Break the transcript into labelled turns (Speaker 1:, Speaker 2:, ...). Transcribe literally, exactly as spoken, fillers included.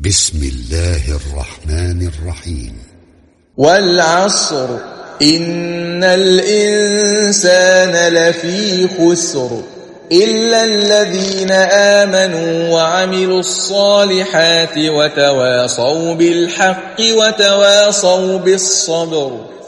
Speaker 1: بسم الله الرحمن الرحيم.
Speaker 2: والعصر إن الإنسان لفي خسر إلا الذين آمنوا وعملوا الصالحات وتواصوا بالحق وتواصوا بالصبر.